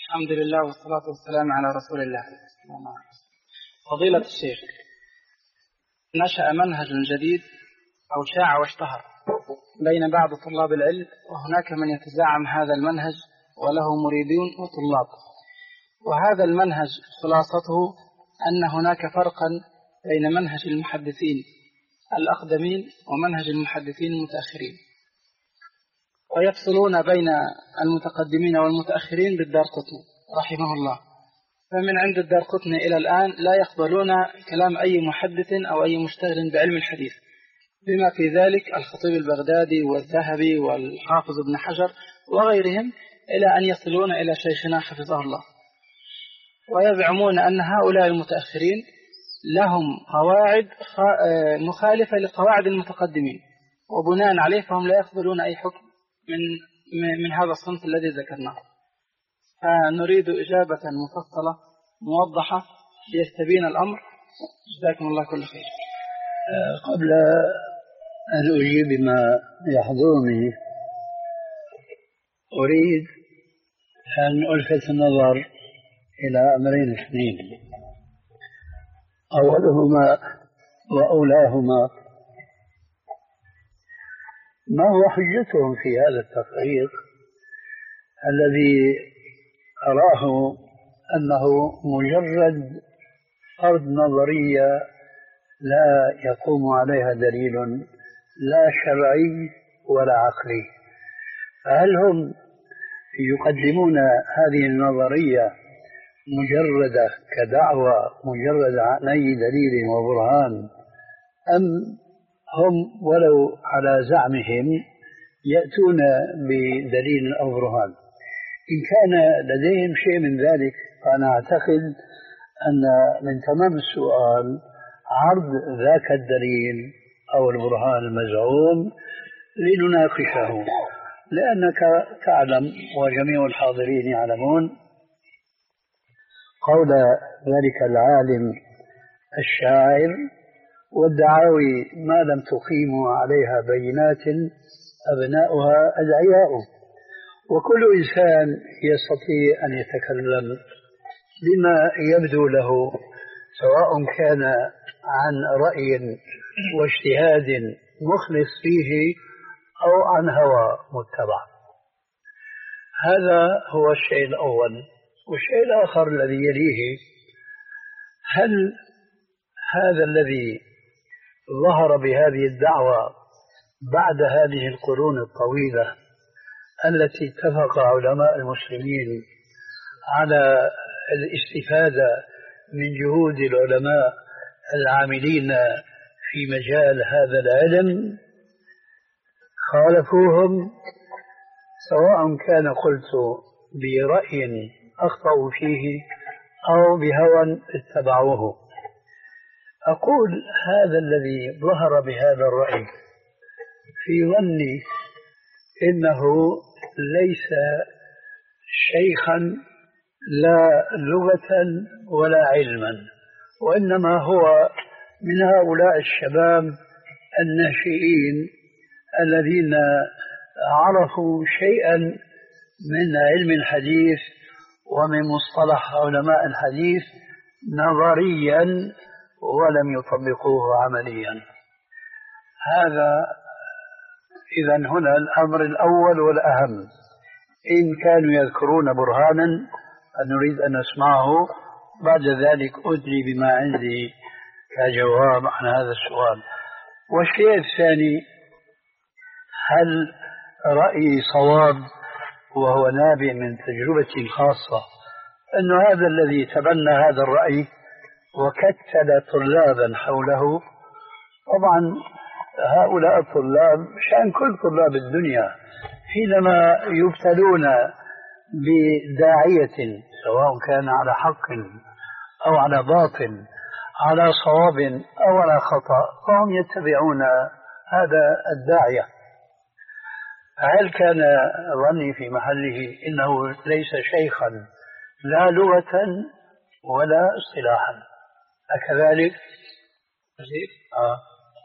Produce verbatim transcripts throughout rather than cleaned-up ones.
الحمد لله والصلاة والسلام على رسول الله. فضيلة الشيخ، نشأ منهج جديد أو شاع واشتهر بين بعض طلاب العلم، وهناك من يتزعم هذا المنهج وله مريدون وطلاب. وهذا المنهج خلاصته أن هناك فرقا بين منهج المحدثين الأقدمين ومنهج المحدثين المتأخرين، ويفصلون بين المتقدمين والمتأخرين بالدارقطني رحمه الله. فمن عند الدارقطني إلى الآن لا يقبلون كلام أي محدث أو أي مشتغل بعلم الحديث، بما في ذلك الخطيب البغدادي والذهبي والحافظ ابن حجر وغيرهم، إلى أن يصلون إلى شيخنا حفظه الله. ويزعمون أن هؤلاء المتأخرين لهم قواعد مخالفة لقواعد المتقدمين، وبناء عليه فهم لا يقبلون أي حكم من من هذا الصنف الذي ذكرناه. فنريد إجابة مفصلة موضحة ليستبين الأمر. جزاكم الله كل خير. قبل أن أجيب بما يحضرني أريد أن ألفت النظر إلى أمرين اثنين، أولهما وأولاهما ما هو حجتهم في هذا التفريق الذي أراه أنه مجرد فرض نظرية لا يقوم عليها دليل لا شرعي ولا عقلي. فهل هم يقدمون هذه النظرية مجردة كدعوة مجردة عن أي دليل وبرهان، أم هم ولو على زعمهم يأتون بدليل أو برهان؟ إن كان لديهم شيء من ذلك فأنا أعتقد أن من تمام السؤال عرض ذاك الدليل أو البرهان المزعوم لنناقشه، لأنك تعلم وجميع الحاضرين يعلمون قول ذلك العالم الشاعر: والدعاوي ما لم تقيموا عليها بينات أبناؤها أدعياء. وكل إنسان يستطيع أن يتكلم بما يبدو له، سواء كان عن رأي واجتهاد مخلص فيه أو عن هوى متبع. هذا هو الشيء الأول. والشيء الآخر الذي يليه: هل هذا الذي ظهر بهذه الدعوة بعد هذه القرون الطويلة التي اتفق علماء المسلمين على الاستفادة من جهود العلماء العاملين في مجال هذا العلم، خالفوهم سواء كان قلت برأي أخطأوا فيه أو بهوى اتبعوه؟ أقول هذا الذي ظهر بهذا الرأي في ظني إنه ليس شيخا لا لغة ولا علما، وإنما هو من هؤلاء الشباب الناشئين الذين عرفوا شيئا من علم الحديث ومن مصطلح علماء الحديث نظريا ولم يطبقوه عمليا. هذا إذا هنا الأمر الأول والأهم. إن كانوا يذكرون برهانا نريد أن نسمعه، بعد ذلك أدلي بما عندي كجواب عن هذا السؤال. والشيء الثاني: هل رأيي صواب وهو نابع من تجربتي خاصة أن هذا الذي تبنى هذا الرأي وكتل طلابا حوله؟ طبعا هؤلاء الطلاب شأن كل طلاب الدنيا حينما يبتلون بداعية سواء كان على حق أو على باطل، على صواب أو على خطأ، فهم يتبعون هذا الداعية. هل كان ظني في محله إنه ليس شيخا لا لغة ولا اصطلاحا؟ أكذلك؟ آه.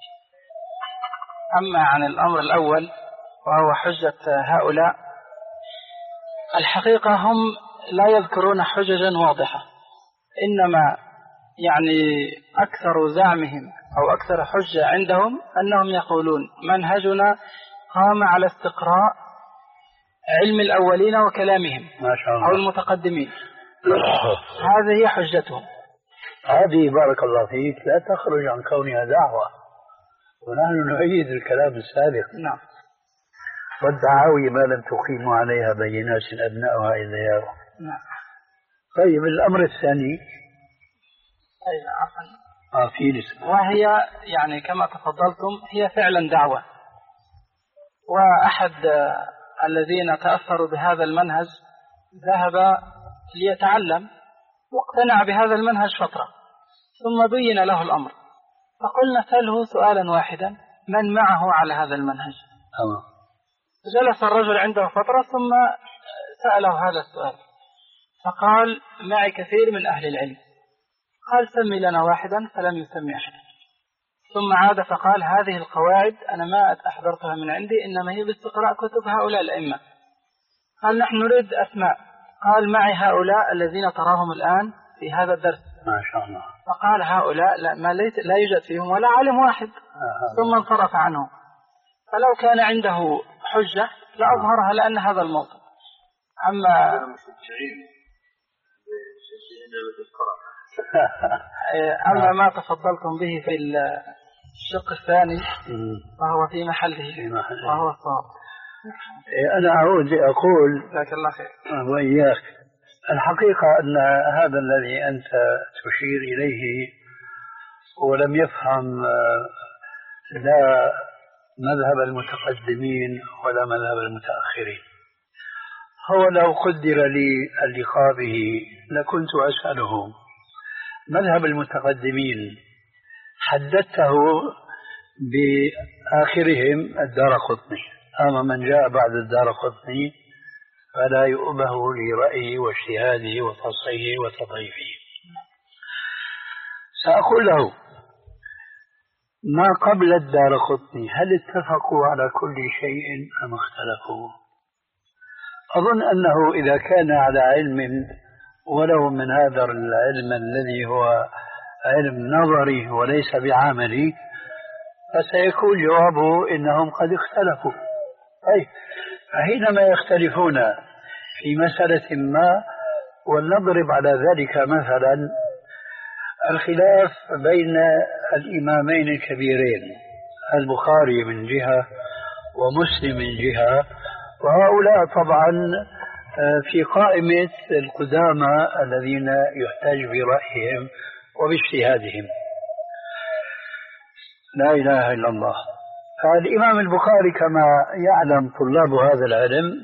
أما عن الأمر الأول وهو حجة هؤلاء، الحقيقة هم لا يذكرون حججا واضحة، إنما يعني أكثر زعمهم أو أكثر حجة عندهم أنهم يقولون منهجنا قام على استقراء علم الأولين وكلامهم ما شاء الله. أو المتقدمين. هذه هي حجتهم. هذه بارك الله فيك لا تخرج عن كونها دعوة، ونحن نؤيد الكلام السابق. نعم. والدعاوي ما لم تقيم عليها بينات أبناؤها إلا يرى. نعم. طيب الأمر الثاني. أي عفوا. آه في لسه. وهي يعني كما تفضلتم هي فعلا دعوة، وأحد الذين تأثروا بهذا المنهج ذهب ليتعلم واقتنع بهذا المنهج فترة، ثم بين له الأمر، فقلنا سأله سؤالا واحدا: من معه على هذا المنهج؟ أوه. جلس الرجل عنده فترة ثم سأله هذا السؤال، فقال: معي كثير من أهل العلم. قال: سمي لنا واحدا، فلم يسمي أحدا. ثم عاد فقال: هذه القواعد أنا ما أحضرتها من عندي، إنما هي باستقراء كتب هؤلاء الأئمة. قال: نحن نريد أسماء. قال: معي هؤلاء الذين تراهم الآن في هذا الدرس. ما شاء الله. فقال: هؤلاء لا, ما ليس لا يوجد فيهم ولا عالم واحد. آه ثم انصرف عنه. فلو كان عنده حجة لأظهرها، لأن هذا الموطن. أما أما ما تفضلتم به في الشق الثاني فهو في محله وهو الصواب. أنا أعود أقول جزاك الله خير. وإياك، الحقيقة أن هذا الذي أنت تشير إليه ولم يفهم لا مذهب المتقدمين ولا مذهب المتأخرين. هو لو قدر لي اللقاء به لكنت أسأله: مذهب المتقدمين حددته بآخرهم الدارقطني، أما من جاء بعد الدارقطني فلا يؤبه لرأيه واجتهاده وفصله وتضعيفه. سأقول له: ما قبل الدارقطني هل اتفقوا على كل شيء أم اختلفوا؟ أظن أنه إذا كان على علم ولو من هذا العلم الذي هو علم نظري وليس بعملي، فسيكون جوابه إنهم قد اختلفوا. أي فحينما يختلفون في مسألة ما، ولنضرب على ذلك مثلا الخلاف بين الإمامين الكبيرين البخاري من جهة ومسلم من جهة، وهؤلاء طبعا في قائمة القدامى الذين يحتاج برأيهم وباجتهادهم. لا إله إلا الله. فالإمام البخاري كما يعلم طلاب هذا العلم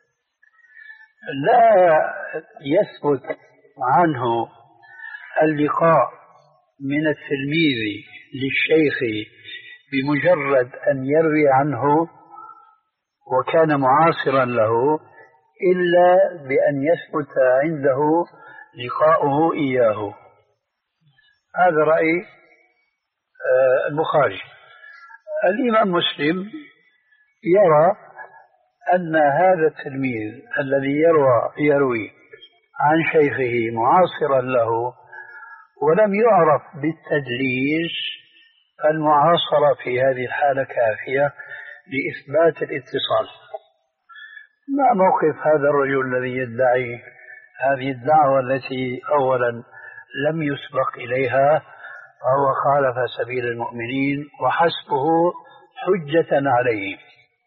لا يثبت عنه اللقاء من التلميذ للشيخ بمجرد أن يروي عنه وكان معاصرا له، إلا بأن يثبت عنده لقاؤه إياه. هذا رأي البخاري. الإمام مسلم يرى أن هذا التلميذ الذي يروى يروي عن شيخه معاصرا له ولم يعرف بالتدليس، فالمعاصرة في هذه الحالة كافية لإثبات الاتصال. ما موقف هذا الرجل الذي يدعي هذه الدعوة التي أولا لم يسبق إليها، فهو خالف سبيل المؤمنين وحسبه حجة عليه.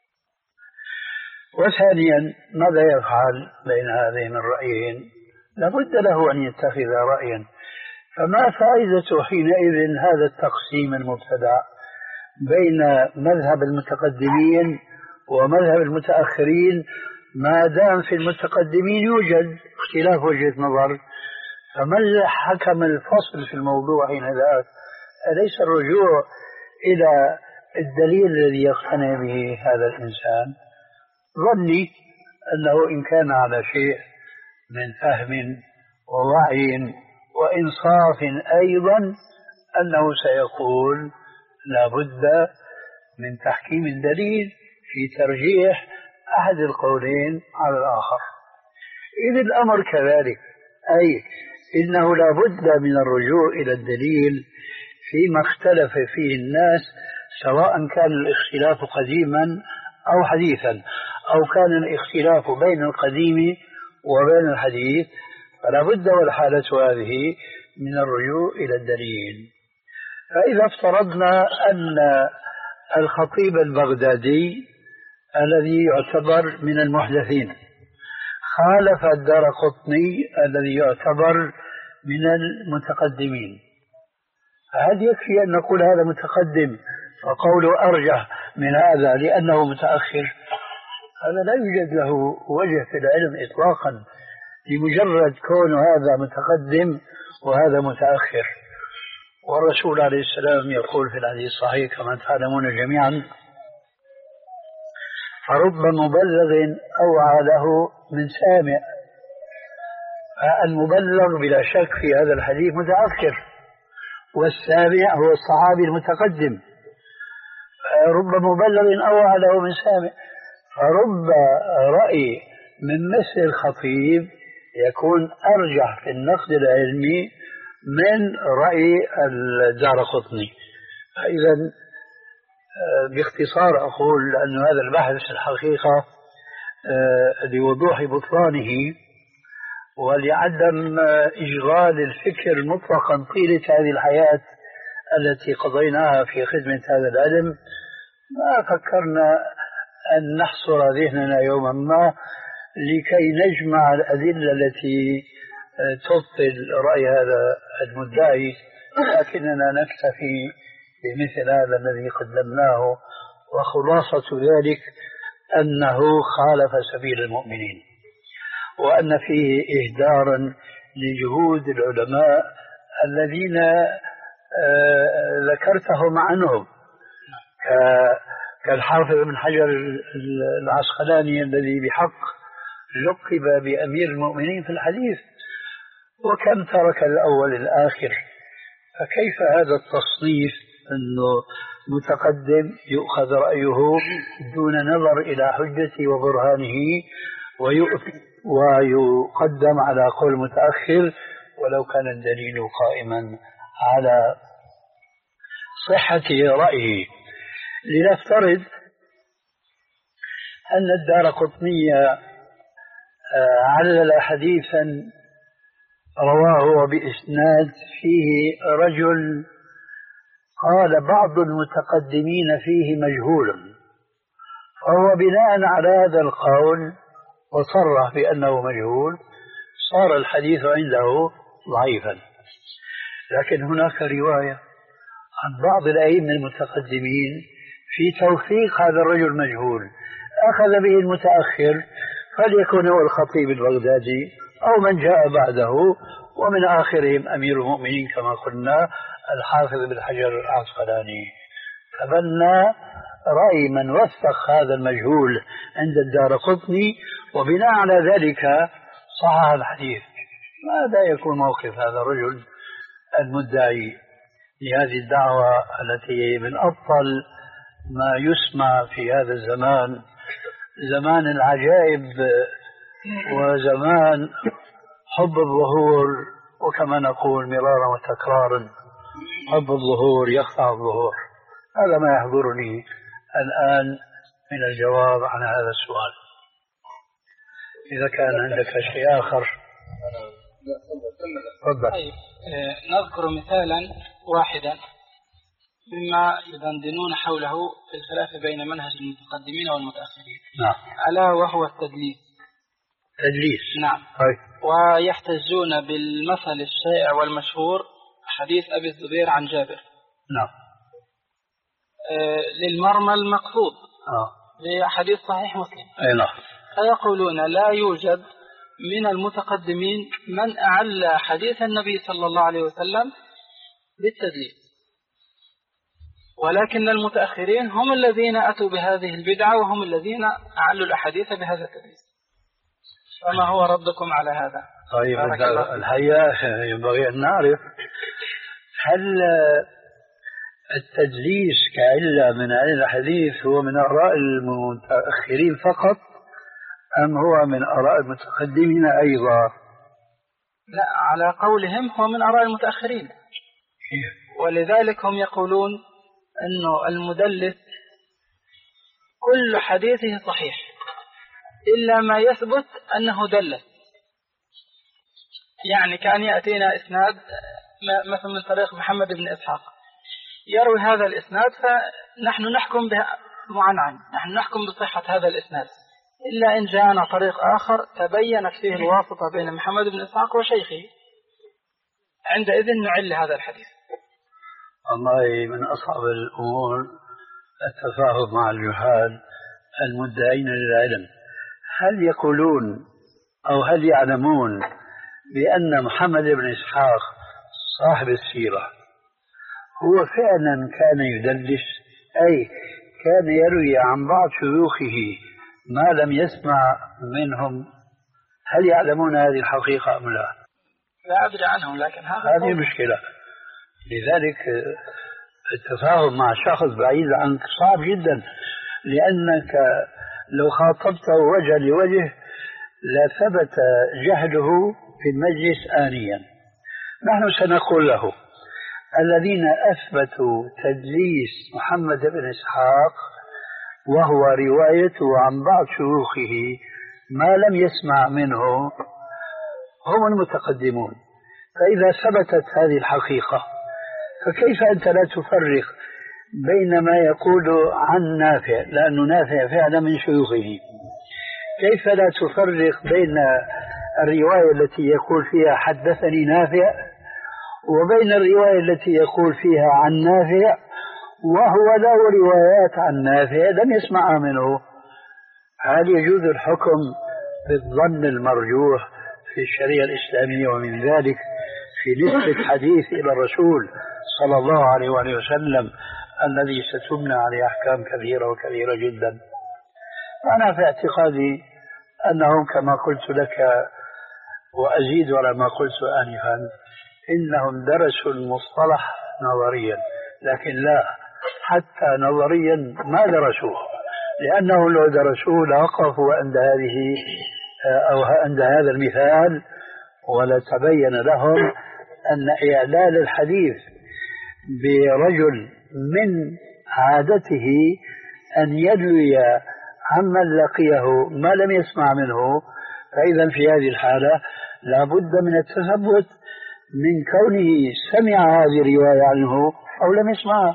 وثانيا، ماذا يفعل بين هذين الرأيين؟ لابد له أن يتخذ رأيا. فما فائدة حينئذ هذا التقسيم المبتدع بين مذهب المتقدمين ومذهب المتأخرين ما دام في المتقدمين يوجد اختلاف وجهة نظر؟ فمن حكم الفصل في الموضوع حينئذ؟ أليس الرجوع إلى الدليل الذي يقتنع به هذا الإنسان؟ ظني أنه إن كان على شيء من فهم ووعي وإنصاف أيضا أنه سيقول لا بد من تحكيم الدليل في ترجيح أحد القولين على الآخر. إذ الأمر كذلك، أي إنه لا بد من الرجوع إلى الدليل فيما اختلف فيه الناس، سواء كان الاختلاف قديما أو حديثا، أو كان الاختلاف بين القديم وبين الحديث، فلا بد والحالة هذه من الرجوع إلى الدليل. فإذا افترضنا أن الخطيب البغدادي الذي يعتبر من المحدثين خالف الدارقطني الذي يعتبر من المتقدمين، فهل يكفي أن نقول هذا متقدم فقوله أرجح من هذا لأنه متأخر؟ هذا لا يوجد له وجه في العلم إطلاقا، لمجرد كون هذا متقدم وهذا متأخر. والرسول عليه السلام يقول في الحديث الصحيح كما تعلمون جميعا: فرب مبلغ أوعى له من سامع. المبلغ بلا شك في هذا الحديث متأخر، والسامع هو الصحابي المتقدم. رب مبلغ أوعى له من سامع، فرب رأي من مثل الخطيب يكون أرجح في النقد العلمي من رأي الدارقطني. إذا باختصار أقول أن هذا البحث الحقيقة لوضوح بطلانه ولعدم إشغال الفكر مطلقا طيلة هذه الحياة التي قضيناها في خدمة هذا العلم، ما فكرنا أن نحصر ذهننا يوما ما لكي نجمع الأدلة التي تبطل رأي هذا المدعي، لكننا نكتفي بمثل هذا الذي قدمناه، وخلاصة ذلك أنه خالف سبيل المؤمنين، وأن فيه إهدارا لجهود العلماء الذين ذكرتهم عنهم كالحافظ بن حجر العسقلاني الذي بحق لقب بأمير المؤمنين في الحديث، وكم ترك الأول الآخر. فكيف هذا التصنيف أنه متقدم يؤخذ رأيه دون نظر إلى حجته وبرهانه ويقدم على قول متأخر ولو كان الدليل قائما على صحة رأيه؟ لنفترض أن الدارقطني علل حديثا رواه بإسناد فيه رجل قال بعض المتقدمين فيه مجهول، فهو بناء على هذا القول وصرح بأنه مجهول صار الحديث عنده ضعيفا. لكن هناك رواية عن بعض الأئمة المتقدمين في توثيق هذا الرجل المجهول، أخذ به المتأخر فليكن هو الخطيب البغدادي أو من جاء بعده، ومن آخرهم أمير المؤمنين كما قلنا الحافظ بن حجر العسقلاني. فبنى رأي من وثق هذا المجهول عند الدارقطني، وبناء على ذلك صحح الحديث. ماذا يكون موقف هذا الرجل المدعي لهذه الدعوة التي من أبطل ما يسمع في هذا الزمان، زمان العجائب وزمان حب الظهور، وكما نقول مرارا وتكرارا حب الظهور يخفع الظهور. هذا ما يحضرني الآن من الجواب عن هذا السؤال. إذا كان عندك شيء آخر تفضل. طيب، نذكر مثالا واحدا مما يدندنون حوله في الخلاف بين منهج المتقدمين والمتأخرين. نعم. ألا وهو التدليس. تدليس. نعم. طيب. ويحتجون بالمثل الشائع والمشهور حديث أبي الزبير عن جابر. نعم. آه للمرمى المقصود. آه. لحديث صحيح مسلم. أي نعم. فيقولون لا يوجد من المتقدمين من أعلى حديث النبي صلى الله عليه وسلم بالتدليس، ولكن المتأخرين هم الذين أتوا بهذه البدعة وهم الذين أعلوا الأحاديث بهذا التدليس. فما هو ردكم على هذا؟ طيب، الحقيقة ينبغي أن نعرف هل التدليس كعلة من علل الحديث هو من آراء المتأخرين فقط، أم هو من آراء المتقدمين أيضا؟ لا، على قولهم هو من آراء المتأخرين، ولذلك هم يقولون أنه المدلس كل حديثه صحيح إلا ما يثبت أنه دلس. يعني كان يأتينا إسناد مثلا من طريق محمد بن إسحاق يروي هذا الإسناد، فنحن نحكم به معنعن، نحن نحكم بصحة هذا الإسناد، إلا إن جاءنا طريق آخر تبينت فيه الواسطة بين محمد بن إسحاق وشيخه، عندئذ نعل هذا الحديث. والله من أصعب الأمور التفاهم مع الجهال المدعين للعلم. هل يقولون أو هل يعلمون بأن محمد بن إسحاق صاحب السيرة هو فعلا كان يدلس، أي كان يروي عن بعض شيوخه ما لم يسمع منهم؟ هل يعلمون هذه الحقيقة أم لا؟ لا أدري عنهم، لكن هذه مشكلة. لذلك التفاهم مع شخص بعيد عنك صعب جدا، لأنك لو خاطبته وجه لوجه لثبت جهله في المجلس آنيا. نحن سنقول له الذين أثبتوا تدليس محمد بن إسحاق وهو روايته عن بعض شيوخه ما لم يسمع منه هم المتقدمون. فإذا ثبتت هذه الحقيقة فكيف أنت لا تفرق بين ما يقول عن نافع، لأنه نافع فعلا من شيوخه، كيف لا تفرق بين الرواية التي يقول فيها حدثني نافع وبين الرواية التي يقول فيها عن نافع وهو له روايات عن نافع لم يسمع منه؟ هل يجوز الحكم بالظن المرجوح في الشريعة الإسلامية، ومن ذلك في نسبة حديث إلى الرسول صلى الله عليه وآله وسلم الذي ستبنى عليه أحكام كثيرة وكثيرة جدا؟ أنا في اعتقادي أنهم كما قلت لك وأزيد على ما قلت آنفا، إنهم درسوا المصطلح نظريا، لكن لا، حتى نظريا ما درسوه، لأنه لو درسوه لوقفوا عند هذه أو عند هذا المثال ولتبين لهم أن إعلال الحديث برجل من عادته أن يدوي عمن لقيه ما لم يسمع منه، فإذا في هذه الحالة لا بد من التثبت من كونه سمع هذه الرواية عنه أو لم يسمعها.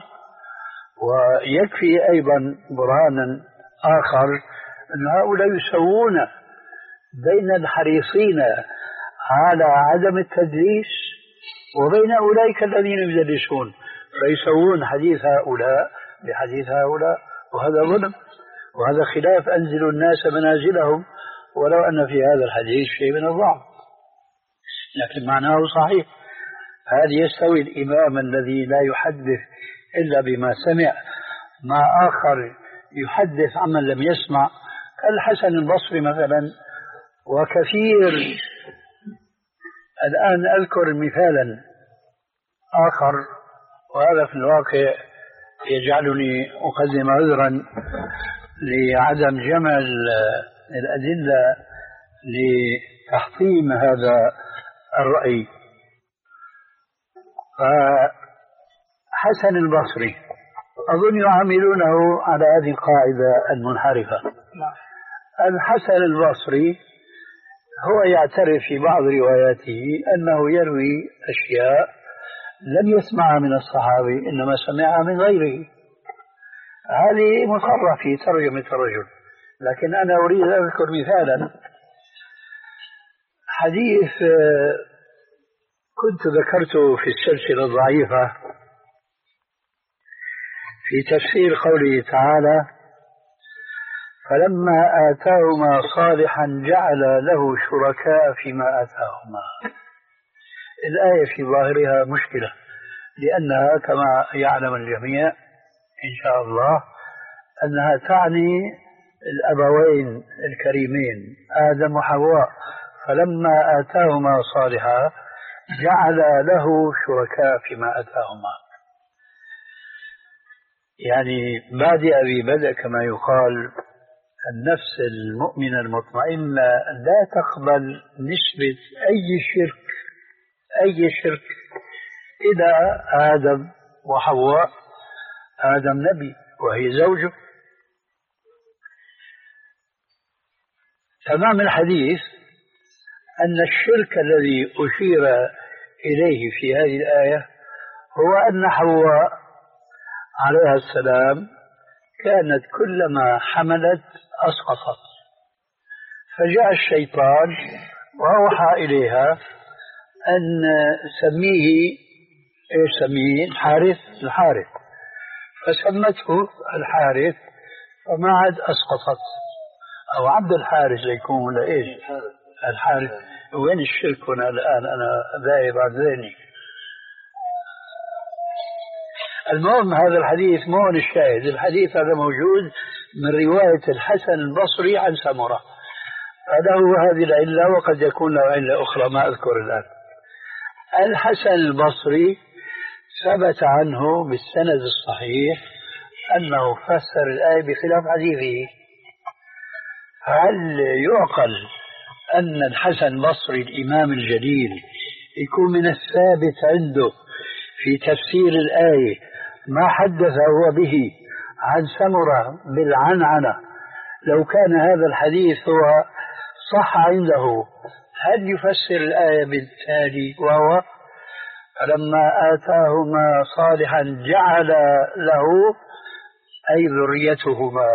ويكفي أيضا برهانا آخر أن هؤلاء يسوون بين الحريصين على عدم التدليس وبين أولئك الذين يدلسون، فيسوون حديث هؤلاء بحديث هؤلاء، وهذا ظلم، وهذا خلاف أنزل الناس منازلهم، ولو أن في هذا الحديث شيء من الضعف لكن معناه صحيح. هذا يستوي الإمام الذي لا يحدث إلا بما سمع مع آخر يحدث عمن لم يسمع، كالحسن البصري مثلا وكثير. الآن أذكر مثالا آخر، وهذا في الواقع يجعلني أقدم عذرا لعدم جمع الأدلة لتحطيم هذا الرأي. حسن البصري أظن يعاملونه على هذه القاعدة المنحرفة. الحسن البصري هو يعترف في بعض رواياته أنه يروي أشياء لم يسمعها من الصحابي إنما سمعها من غيره. هذه مصرح في ترجمة الرجل، لكن أنا أريد أن أذكر مثالا. حديث كنت ذكرته في السلسلة الضعيفة في تفسير قوله تعالى: فلما آتاهما صالحا جعل له شركاء فيما آتاهما. الآية في ظاهرها مشكلة، لأنها كما يعلم الجميع إن شاء الله أنها تعني الأبوين الكريمين آدم وحواء. فلما آتاهما صالحا جعل له شركاء فيما آتاهما، يعني بادئ ببدء كما يقال النفس المؤمنة المطمئنة لا تقبل نسبة أي شرك أي شرك إلى آدم وحواء. آدم نبي وهي زوجه. تمام الحديث أن الشرك الذي أشير إليه في هذه الآية هو أن حواء عليها السلام كانت كلما حملت أسقطت، فجاء الشيطان وأوحى إليها أن سميه إيش سميه الحارث الحارث، فسمته الحارث فما عاد أسقطت. أو عبد الحارث ليكون ولا إيش الحارث. وين الشرك هنا الآن؟ أنا ذاهب عن ذهني. المهم هذا الحديث مو هو الشاهد. الحديث هذا موجود من رواية الحسن البصري عن سمرة، فله هذه العلة وقد يكون له علة أخرى ما أذكر الآن. الحسن البصري ثبت عنه بالسند الصحيح أنه فسر الآية بخلاف حديثه. هل يعقل أن الحسن البصري الإمام الجليل يكون من الثابت عنده في تفسير الآية ما حدث هو به عن سمرة بالعنعنة؟ لو كان هذا الحديث هو صح عنده هل يفسر الآية بالتالي؟ وهو فلما آتاهما صالحا جعل له أي ذريتهما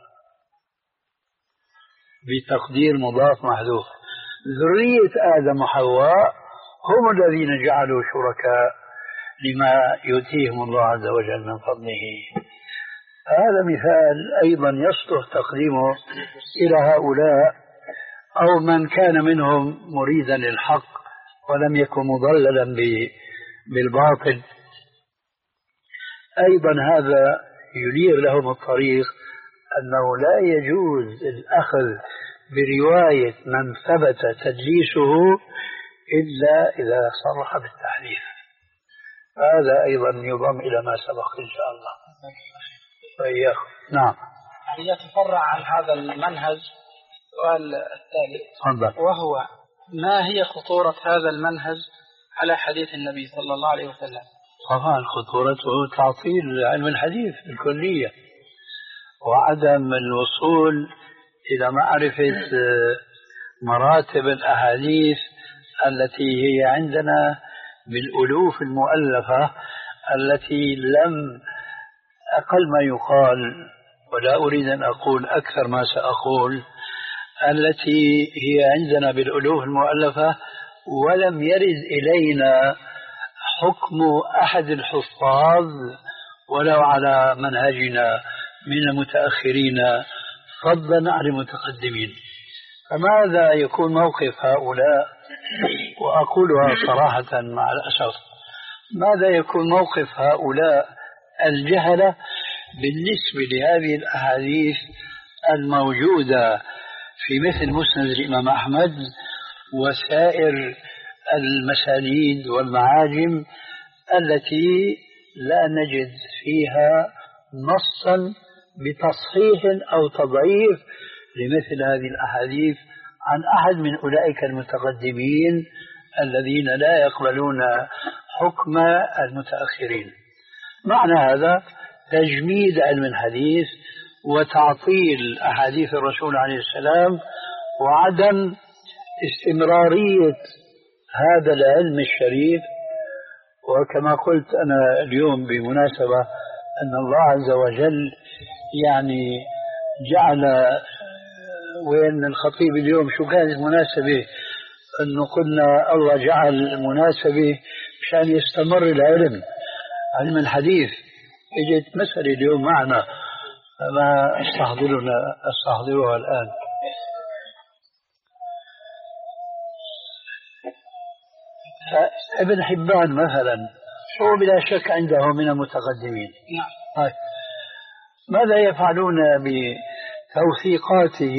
بتقدير مضاف محذوف. ذرية آدم وحواء هم الذين جعلوا شركاء لما يؤتيهم الله عز وجل من فضله. هذا مثال أيضا يصلح تقديمه إلى هؤلاء أو من كان منهم مريدا للحق ولم يكن مضللا بالباطل. أيضا هذا ينير لهم الطريق أنه لا يجوز الأخذ برواية من ثبت تدليسه إلا إذا صرح بالتحريف. هذا أيضا يضم إلى ما سبق إن شاء الله. وإياكم. نعم. يتفرع عن هذا المنهج السؤال التالي تفضل، وهو ما هي خطورة هذا المنهج على حديث النبي صلى الله عليه وسلم؟ طبعا خطورته تعطيل علم الحديث بالكلية وعدم الوصول إلى معرفة مراتب الأحاديث التي هي عندنا بالألوف المؤلفة التي لم أقل ما يقال ولا أريد أن أقول أكثر ما سأقول التي هي عندنا بالألوف المؤلفة ولم يرد إلينا حكم أحد الحفاظ ولو على منهجنا من المتأخرين فضلا عن المتقدمين. فماذا يكون موقف هؤلاء؟ وأقولها صراحة مع الأسف، ماذا يكون موقف هؤلاء الجهلة بالنسبة لهذه الأحاديث الموجودة في مثل مسند الإمام أحمد وسائر المسانيد والمعاجم التي لا نجد فيها نصا بتصحيح أو تضعيف لمثل هذه الأحاديث عن أحد من أولئك المتقدمين الذين لا يقبلون حكم المتأخرين؟ معنى هذا تجميد علم الحديث وتعطيل أحاديث الرسول عليه السلام وعدم استمرارية هذا العلم الشريف. وكما قلت أنا اليوم بمناسبة أن الله عز وجل يعني جعل، وين الخطيب اليوم شو كانت المناسبة؟ أنه قلنا الله جعل مناسبة مشان يستمر العلم علم الحديث. اجت مسألة اليوم معنا ما استحضرنا استحضرها الآن. ابن حبان مثلا هو بلا شك عنده من المتقدمين. نعم. ماذا يفعلون بتوثيقاته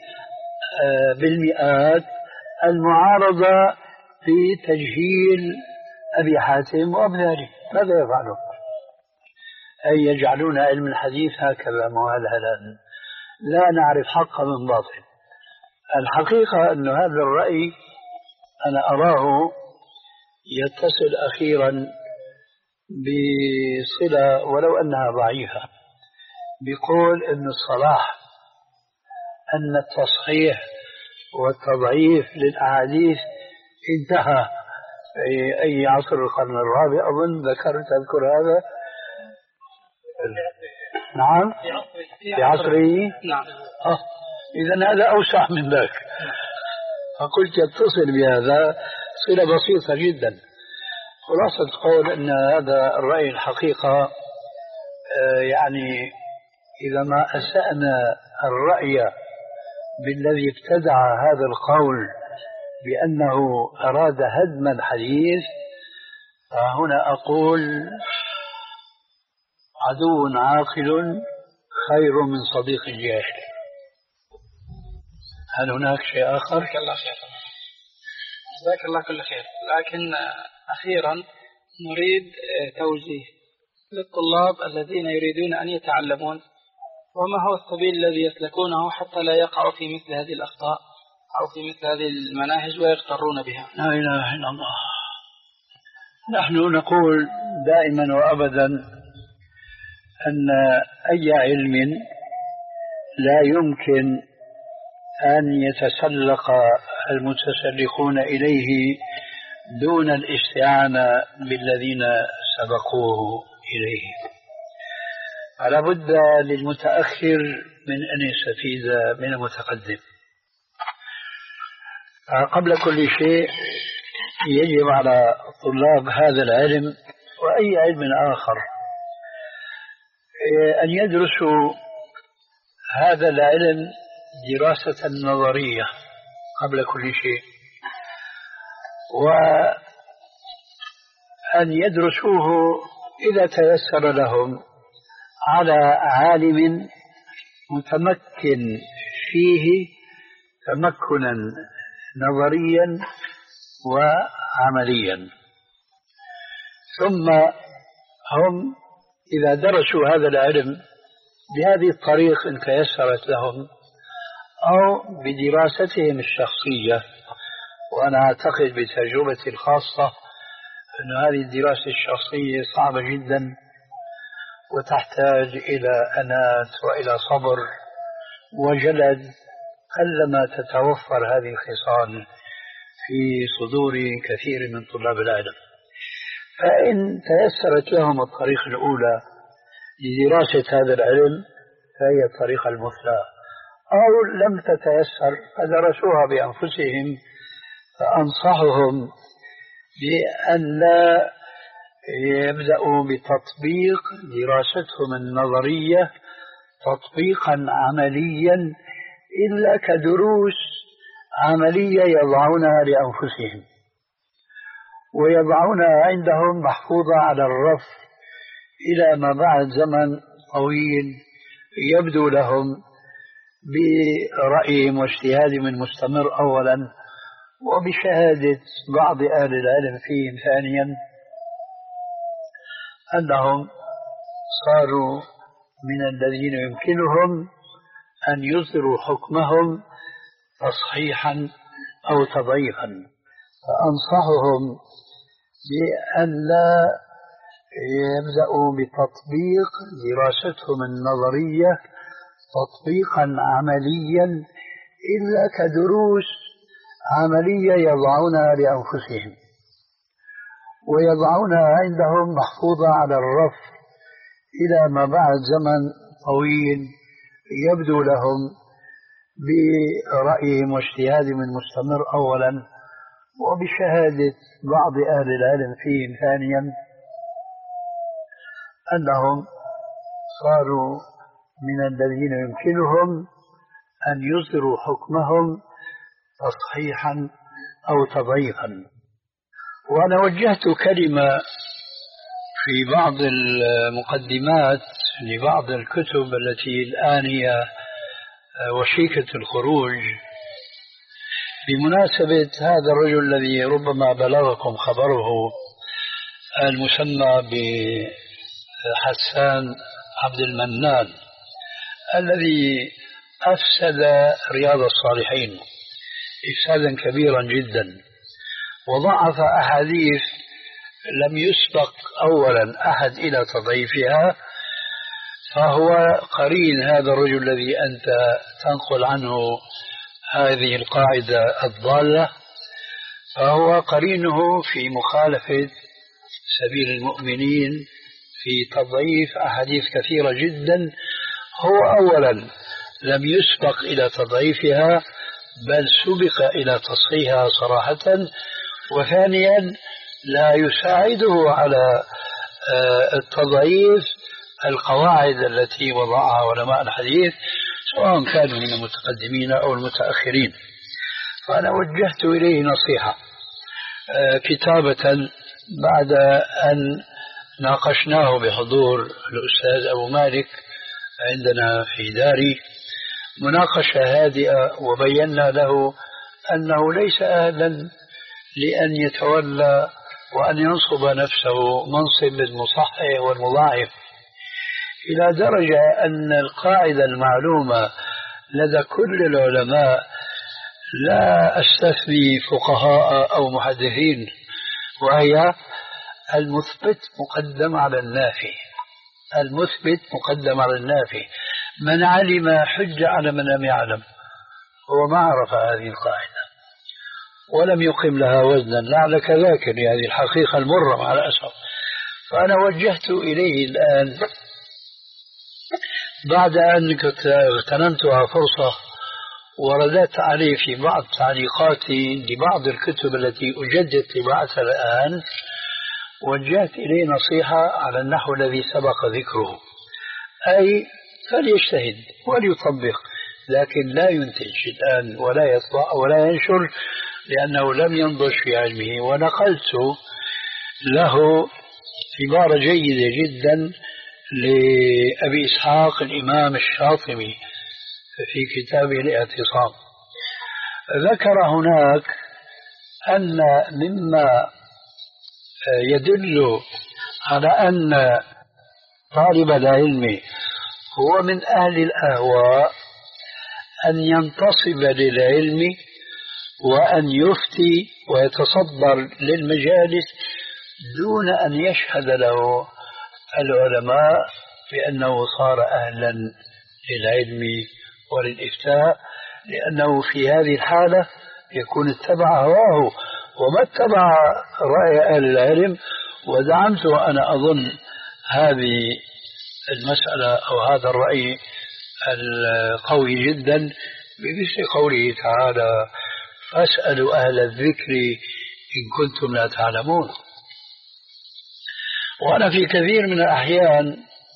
بالمئات المعارضة في تجهيل أبي حاتم وأمثاله؟ ماذا يفعلون؟ أي يجعلون علم الحديث هكذا مهلهلا لا نعرف حق من باطل. الحقيقة أن هذا الرأي أنا أراه يتصل أخيرا بصلة ولو أنها ضعيفة بقول أن الصلاح أن التصحيح والتضعيف للأحاديث انتهى في أي عصر القرن الرابع أظن ذكرت أذكر هذا. نعم في عصره. نعم. آه. إذن هذا أوسع من ذلك. فقلت يتصل بهذا صلة بسيطة جدا. خلاصة قول أن هذا الرأي الحقيقة يعني إذا ما أسأنا الرأي بالذي ابتدع هذا القول بأنه أراد هدم الحديث فهنا أقول عدو عاقل خير من صديق جاهل. هل هناك شيء آخر؟ جزاك الله خير. جزاك الله كل خير. لكن أخيرا نريد توجيه للطلاب الذين يريدون أن يتعلمون وما هو السبيل الذي يسلكونه حتى لا يقعوا في مثل هذه الأخطاء أو في مثل هذه المناهج ويغترون بها. لا إله إلا الله. نحن نقول دائما وأبدا أن أي علم لا يمكن أن يتسلق المتسلقون إليه دون الاستعانة بالذين سبقوه إليه. فلا بد للمتأخر من أن يستفيد من المتقدم. قبل كل شيء يجب على طلاب هذا العلم وأي علم آخر أن يدرسوا هذا العلم دراسة نظرية قبل كل شيء، وأن يدرسوه إذا تيسر لهم على عالم متمكن فيه تمكنا نظريا وعمليا. ثم هم إذا درسوا هذا العلم بهذه الطريقة إن تيسرت لهم أو بدراستهم الشخصية، وأنا أعتقد بتجربتي الخاصة أن هذه الدراسة الشخصية صعبة جدا وتحتاج إلى أنات وإلى صبر وجلد، قلما تتوفر هذه الخصال في صدور كثير من طلاب العلم. فإن تيسرت لهم الطريقة الأولى لدراسة هذا العلم فهي الطريقة المثلى، أو لم تتيسر فدرسوها بأنفسهم، فأنصحهم بأن لا يبدأوا بتطبيق دراستهم النظرية تطبيقا عمليا إلا كدروس عملية يضعونها لأنفسهم ويضعونها عندهم محفوظة على الرف إلى ما بعد زمن طويل يبدو لهم برأيهم واجتهادهم المستمر أولا وبشهادة بعض أهل العلم فيهم ثانيا أنهم صاروا من الذين يمكنهم أن يصدروا حكمهم تصحيحا أو تضعيفا. فأنصحهم بأن لا يبدأوا بتطبيق دراستهم النظرية تطبيقا عمليا إلا كدروس عملية يضعونها لأنفسهم ويضعونها عندهم محفوظة على الرف إلى ما بعد زمن طويل يبدو لهم برأيهم واجتهادهم المستمر أولا وبشهادة بعض أهل العلم فيهم ثانيا أنهم صاروا من الذين يمكنهم أن يصدروا حكمهم تصحيحا أو تضعيفا. وأنا وجهت كلمة في بعض المقدمات لبعض الكتب التي الآن هي وشيكة الخروج بمناسبة هذا الرجل الذي ربما بلغكم خبره المسمى بحسان عبد المنان، الذي أفسد رياض الصالحين إفسادا كبيرا جدا، وضعف أحاديث لم يسبق أولا أحد إلى تضعيفها، فهو قرين هذا الرجل الذي أنت تنقل عنه هذه القاعدة الضالة، فهو قرينه في مخالفة سبيل المؤمنين في تضعيف أحاديث كثيرة جدا. هو أولا لم يسبق إلى تضعيفها بل سبق إلى تصحيحها صراحة، وثانيا لا يساعده على التضعيف القواعد التي وضعها علماء الحديث سواء كانوا من المتقدمين أو المتأخرين. فأنا وجهت إليه نصيحة كتابة بعد أن ناقشناه بحضور الأستاذ أبو مالك عندنا في داري مناقشة هادئة، وبينا له أنه ليس أهلا لأن يتولى وأن ينصب نفسه منصب المصحح والمضاعف، إلى درجة أن القاعدة المعلومة لدى كل العلماء، لا أستثني فقهاء أو محدثين، وهي المثبت مقدم على النافي. المثبت مقدم على النافي، من علم حج على من لم يعلم. هو ما عرف هذه القاعدة ولم يقم لها وزنا، لعلك ذاكر هذه الحقيقة المرة مع الأسف. فأنا وجهت إليه الآن بعد أن اغتنمتها فرصة وردت عليه في بعض تعليقاتي لبعض الكتب التي أجدد طباعتها الآن، وجهت إليه نصيحة على النحو الذي سبق ذكره، أي فليجتهد وليطبق، لكن لا ينتج الآن ولا يطبع ولا ينشر لأنه لم ينضج في علمه. ونقلت له عبارة جيدة جدا لأبي إسحاق الإمام الشاطبي في كتابه الاعتصام، ذكر هناك أن مما يدل على أن طالب العلم هو من أهل الأهواء أن ينتصب للعلم وأن يفتي ويتصدر للمجالس دون أن يشهد له العلماء بأنه صار أهلا للعلم وللإفتاء، لأنه في هذه الحالة يكون اتبع هواه وما اتبع رأي أهل العلم. ودعمت أنا أظن هذه المسألة أو هذا الرأي القوي جدا بمثل قوله تعالى فاسألوا أهل الذكر إن كنتم لا تعلمون. وأنا في كثير من الأحيان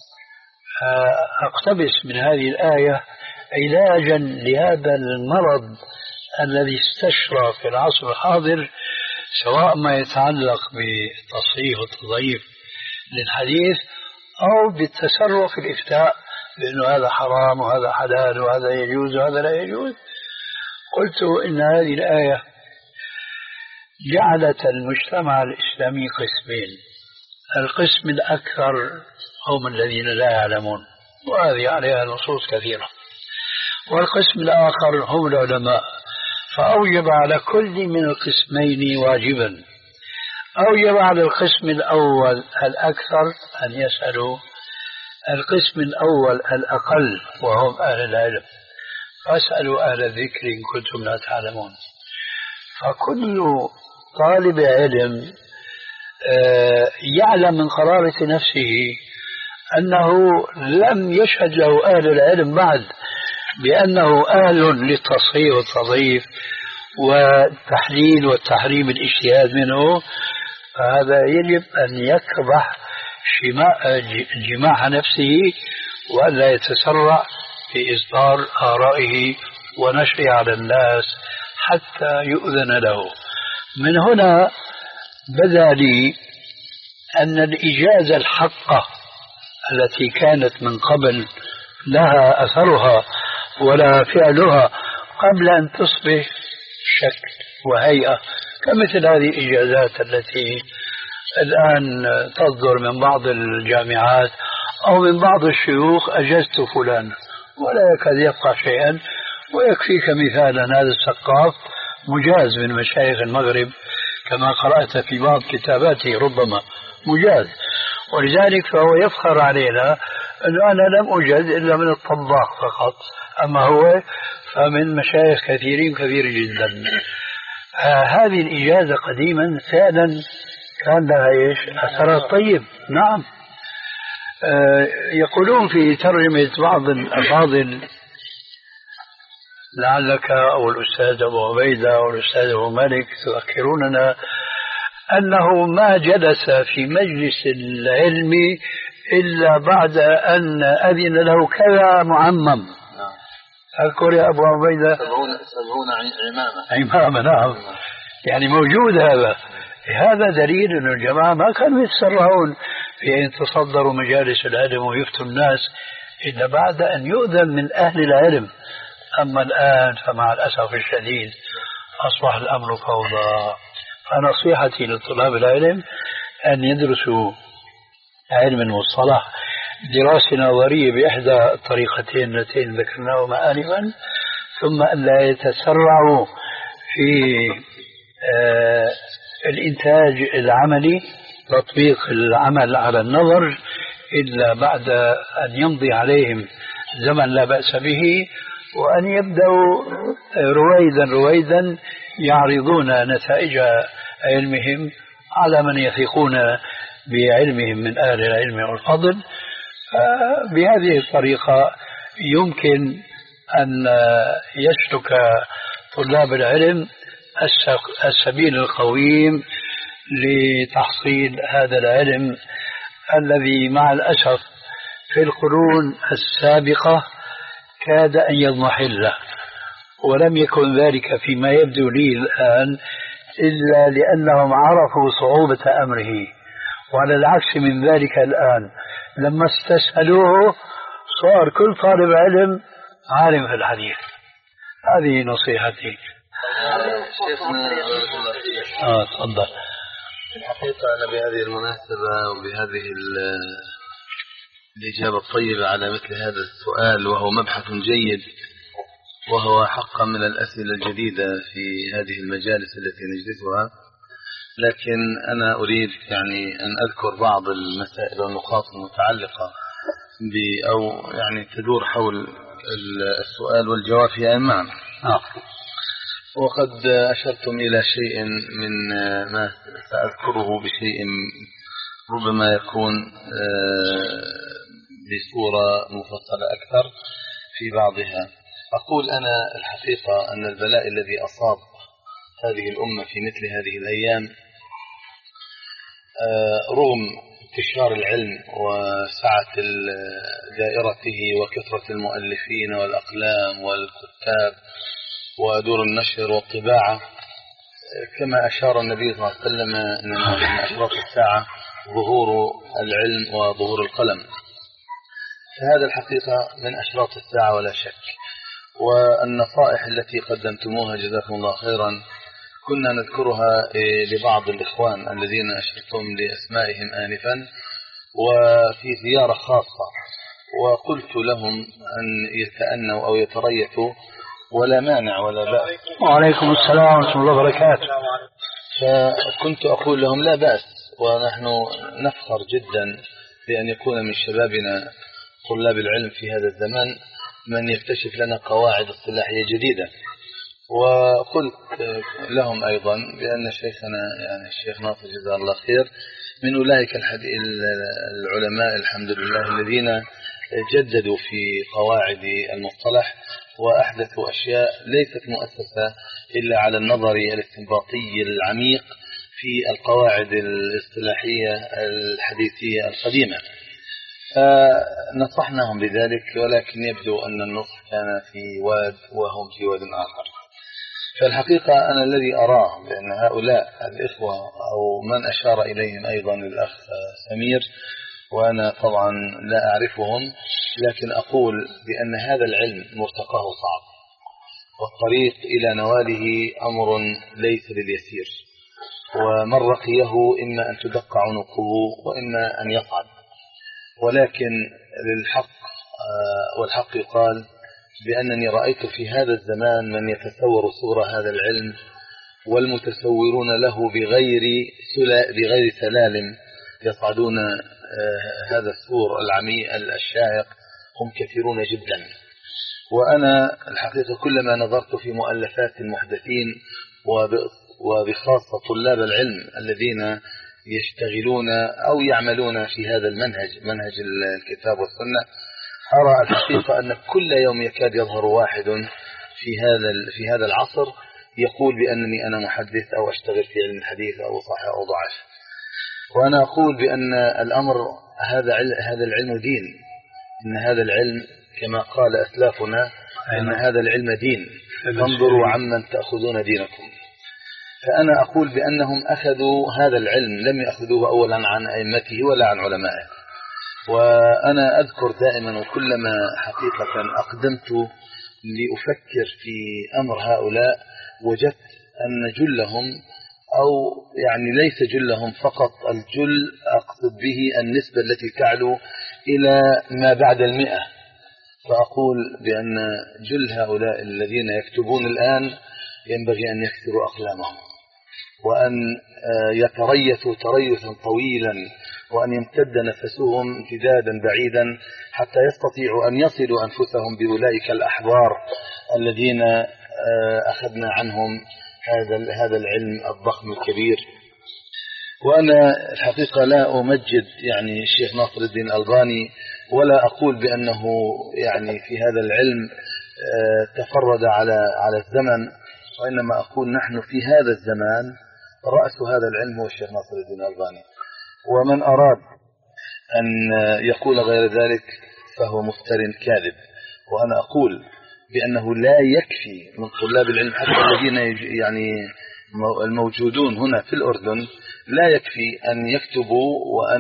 أقتبس من هذه الآية علاجا لهذا المرض الذي استشرى في العصر الحاضر، سواء ما يتعلق بتصحيح وتضعيف للحديث أو بالتسرع في الإفتاء بأنه هذا حرام وهذا حلال وهذا يجوز وهذا لا يجوز. قلت إن هذه الآية جعلت المجتمع الإسلامي قسمين، القسم الأكثر هم الذين لا يعلمون وهذه عليها نصوص كثيرة، والقسم الآخر هم العلماء، فأوجب على كل من القسمين واجبا. أوجب على القسم الأول الأكثر أن يسألوا القسم الأول الأقل وهم أهل العلم، فاسألوا أهل الذكر إن كنتم لا تعلمون. فكل طالب علم يعلم من قرارة نفسه أنه لم يشهد له أهل العلم بعد بأنه أهل للتصحيح والتضعيف والتحليل والتحريم الاجتهاد منه، فهذا يجب أن يكبح جماح نفسه وألا يتسرع في إصدار آرائه ونشرها على الناس حتى يؤذن له. من هنا بدا لي أن الإجازة الحقة التي كانت من قبل لها أثرها ولا فعلها قبل أن تصبح شكل وهيئة، كمثل هذه الإجازات التي الآن تصدر من بعض الجامعات أو من بعض الشيوخ أجزت فلان ولا يكاد يبقى شيئا. ويكفيك مثالا هذا السقاف مجاز من مشايخ المغرب كما قرأت في بعض كتاباته ربما مجاز، ولذلك فهو يفخر علينا أنه أنا لم أجد إلا من الطباخ فقط، أما هو فمن مشايخ كثيرين كثير جدا. آه هذه الإجازة قديما فعلا كان لها إيش أثرات طيب. نعم. آه يقولون في ترجمة بعض الأفاضل لعلك أو الأستاذ أبو عبيدة أو الأستاذ أبو مالك تذكروننا أنه ما جلس في مجلس العلم إلا بعد أن أذن له كذا معمم. أذكر يا أبو عبيدة سبعون عمامة عمامة. نعم. يعني موجود هذا. هذا دليل أن الجماعة ما كانوا يتسرعون في أن يتصدروا مجالس العلم ويفتوا الناس إلا بعد أن يؤذن من أهل العلم. أما الآن فمع الأسف الشديد أصبح الأمر فوضى. فنصيحتي لطلاب العلم أن يدرسوا علم المصطلح دراسة نظرية بإحدى الطريقتين اللتين ذكرناهما آنفا، ثم أن لا يتسرعوا في آه الإنتاج العملي تطبيق العمل على النظر إلا بعد أن يمضي عليهم زمن لا بأس به، وأن يبدأوا رويدا رويدا يعرضون نتائج علمهم على من يثقون بعلمهم من أهل العلم والفضل. بهذه الطريقة يمكن أن يسلك طلاب العلم السبيل القويم لتحصيل هذا العلم الذي مع الأسف في القرون السابقة كاد أن يضمحل، ولم يكن ذلك فيما يبدو لي الآن إلا لأنهم عرفوا صعوبة أمره، وعلى العكس من ذلك الآن لما استسهلوه صار كل طالب علم عالم في الحديث. هذه نصيحتي. آه تفضل. الحقيقة أنا بهذه المناسبة وبهذه الإجابة الطيبة على مثل هذا السؤال، وهو مبحث جيد وهو حقا من الأسئلة الجديدة في هذه المجالس التي نجلسها، لكن أنا أريد يعني أن أذكر بعض المسائل والنقاط المتعلقة ب أو يعني تدور حول السؤال والجواب فيها معا. آه. وقد أشرتم إلى شيء من ما سأذكره بشيء ربما يكون بصورة مفصلة أكثر في بعضها. أقول أنا الحقيقة أن البلاء الذي أصاب هذه الأمة في مثل هذه الأيام رغم انتشار العلم وسعة دائرته وكثرة المؤلفين والأقلام والكتاب ودور النشر والطباعة، كما أشار النبي صلى الله عليه وسلم أن من أشراط الساعة ظهور العلم وظهور القلم، فهذا الحقيقة من أشراط الساعة ولا شك. والنصائح التي قدمتموها جزاكم الله خيرا كنا نذكرها لبعض الإخوان الذين أشرتم لأسمائهم آنفا وفي زيارة خاصة، وقلت لهم أن يتأنوا أو يتريثوا ولا مانع ولا بأس. وعليكم السلام ورحمة الله وبركاته. فكنت أقول لهم لا بأس، ونحن نفخر جدا بأن يكون من شبابنا طلاب العلم في هذا الزمان من يكتشف لنا قواعد اصطلاحية جديدة. وقلت لهم أيضا بأن شيخنا يعني الشيخ ناصر جزاه الله خير من أولئك العلماء الحمد لله الذين جددوا في قواعد المصطلح وأحدثوا أشياء ليست مؤسسة إلا على النظر الاستنباطي العميق في القواعد الاصطلاحية الحديثية القديمة. فنصحناهم بذلك، ولكن يبدو أن النصح كان في واد وهم في واد آخر. فالحقيقة أنا الذي أراه بأن هؤلاء الإخوة أو من أشار إليهم أيضا الأخ سمير، وأنا طبعا لا أعرفهم، لكن أقول بأن هذا العلم مرتقاه صعب، والطريق إلى نواله أمر ليس لليسير، ومن رقيه إما أن تدق عنقه وإما أن يصعد. ولكن للحق والحق يقال بأنني رأيت في هذا الزمان من يتصور صورة هذا العلم والمتصورون له بغير بغير سلالم يصعدون هذا السور العميق الشاهق هم كثيرون جدا. وأنا الحقيقة كلما نظرت في مؤلفات المحدثين وبخاصة طلاب العلم الذين يشتغلون أو يعملون في هذا المنهج منهج الكتاب والسنة أرى الحقيقة أن كل يوم يكاد يظهر واحد في هذا في هذا العصر يقول بأنني أنا محدث أو أشتغل في علم الحديث أو صحيح أو ضعيف. وأنا أقول بأن الأمر هذا هذا العلم دين، إن هذا العلم كما قال أسلافنا إن هذا العلم دين، فانظروا عمن تأخذون دينكم. فأنا أقول بأنهم أخذوا هذا العلم لم يأخذوه أولا عن أئمته ولا عن علمائه. وأنا أذكر دائما وكلما حقيقة أقدمت لأفكر في أمر هؤلاء وجدت أن جلهم أو يعني ليس جلهم فقط، الجل أقصد به النسبة التي تعلو إلى ما بعد المئة. فأقول بأن جل هؤلاء الذين يكتبون الآن ينبغي أن يكسروا أقلامهم وأن يتريثوا تريثا طويلا وأن يمتد نفسهم امتدادا بعيدا حتى يستطيعوا أن يصلوا أنفسهم بأولئك الأحبار الذين أخذنا عنهم هذا هذا العلم الضخم الكبير. وأنا الحقيقة لا أمجد يعني الشيخ ناصر الدين الألباني ولا أقول بأنه يعني في هذا العلم تفرد على على الزمن، وإنما أقول نحن في هذا الزمان رأس هذا العلم هو الشيخ ناصر الدين الألباني، ومن أراد أن يقول غير ذلك فهو مفتر كاذب. وأنا أقول بأنه لا يكفي من طلاب العلم حتى الذين يعني الموجودون هنا في الأردن لا يكفي أن يكتبوا وأن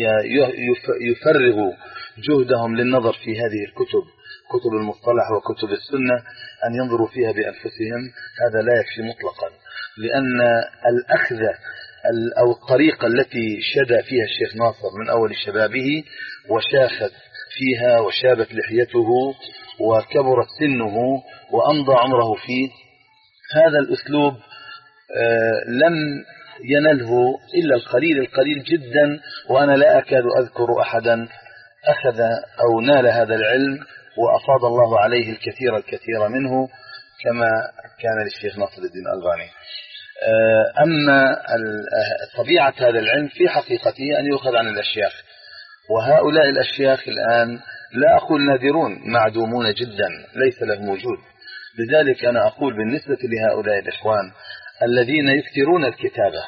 يفرغوا جهدهم للنظر في هذه الكتب، كتب المصطلح وكتب السنة، أن ينظروا فيها بأنفسهم. هذا لا يكفي مطلقا، لأن الأخذ أو الطريقة التي شدى فيها الشيخ ناصر من أول شبابه وشاخت فيها وشابت لحيته وكبرت سنه وأمضى عمره فيه، هذا الأسلوب لم ينله إلا القليل القليل جدا. وأنا لا أكاد أذكر أحدا أخذ أو نال هذا العلم وأفاض الله عليه الكثير الكثير منه كما كان للشيخ ناصر الدين الألباني. أما طبيعة هذا العلم في حقيقته أن يؤخذ عن الأشياخ، وهؤلاء الأشياخ الآن لا أقول نادرون، معدومون جدا، ليس لهم وجود. لذلك أنا أقول بالنسبة لهؤلاء الإخوان الذين يكثرون الكتابة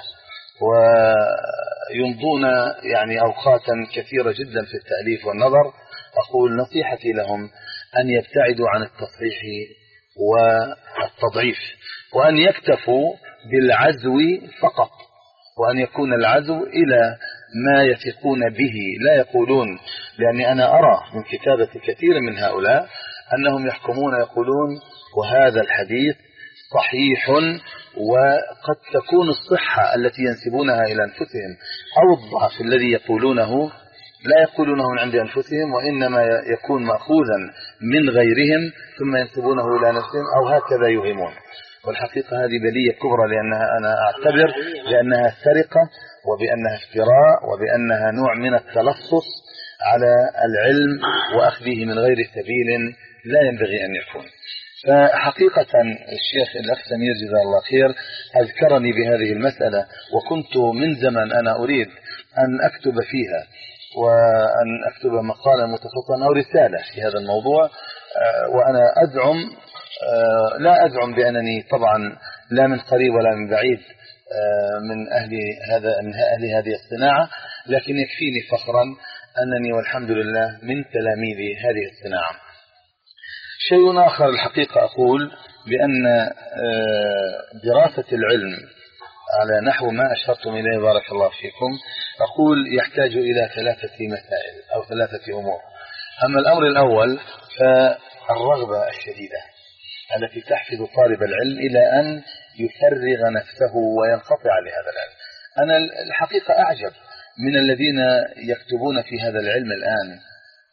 ويمضون يعني أوقاتا كثيرة جدا في التأليف والنظر، أقول نصيحتي لهم أن يبتعدوا عن التصحيح والتضعيف، وأن يكتفوا بالعزو فقط، وأن يكون العزو إلى ما يثقون به، لا يقولون. لأني أنا أرى من كتابة كثير من هؤلاء أنهم يحكمون يقولون وهذا الحديث صحيح، وقد تكون الصحة التي ينسبونها إلى أنفسهم أو الضعف الذي يقولونه لا يقولونه من عند أنفسهم، وإنما يكون مأخوذا من غيرهم ثم ينسبونه إلى نفسهم أو هكذا يوهمون. والحقيقة هذه بلية كبرى، لأنها أنا أعتبر بأنها سرقة وبأنها افتراء وبأنها نوع من التلصص على العلم وأخذه من غير سبيل لا ينبغي أن يكون. فحقيقة الشيخ الأخ سمير جزاه الله خير أذكرني بهذه المسألة، وكنت من زمن أنا أريد أن أكتب فيها وأن أكتب مقالا متخصصا أو رسالة في هذا الموضوع. وأنا أزعم لا أزعم بأنني طبعا لا من قريب ولا من بعيد من أهل هذا من أهل هذه الصناعة، لكن يكفيني فخرا أنني والحمد لله من تلاميذ هذه الصناعة. شيء آخر الحقيقة أقول بأن دراسة العلم على نحو ما أشرتم إليه بارك الله فيكم أقول يحتاج إلى ثلاثة مسائل أو ثلاثة أمور. أما الأمر الأول فالرغبة الشديدة التي تحفز طالب العلم إلى أن يفرغ نفسه وينقطع لهذا العلم. أنا الحقيقة أعجب من الذين يكتبون في هذا العلم الآن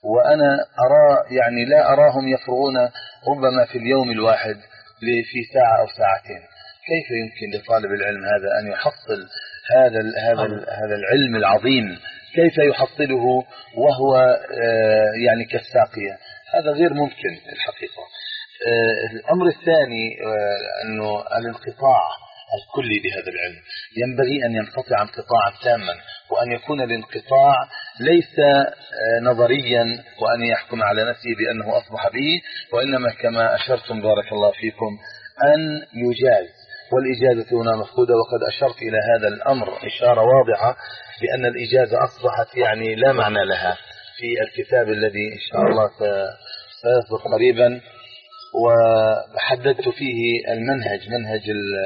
وأنا أرى يعني لا أراهم يفرغون ربما في اليوم الواحد في ساعة أو ساعتين. كيف يمكن لطالب العلم هذا أن يحصل هذا هذا هذا العلم العظيم؟ كيف يحصله وهو يعني كالساقية؟ هذا غير ممكن الحقيقة. الأمر الثاني أنه الانقطاع الكلي بهذا العلم، ينبغي أن ينقطع انقطاعا تاما، وأن يكون الانقطاع ليس نظريا وأن يحكم على نفسه بأنه أصبح به، وإنما كما أشرتم بارك الله فيكم أن يجاز، والإجازة هنا مفقودة. وقد أشرت إلى هذا الأمر إشارة واضحة بأن الإجازة أصبحت يعني لا معنى لها في الكتاب الذي إن شاء الله سيصدر قريبا، وحددت فيه المنهج منهج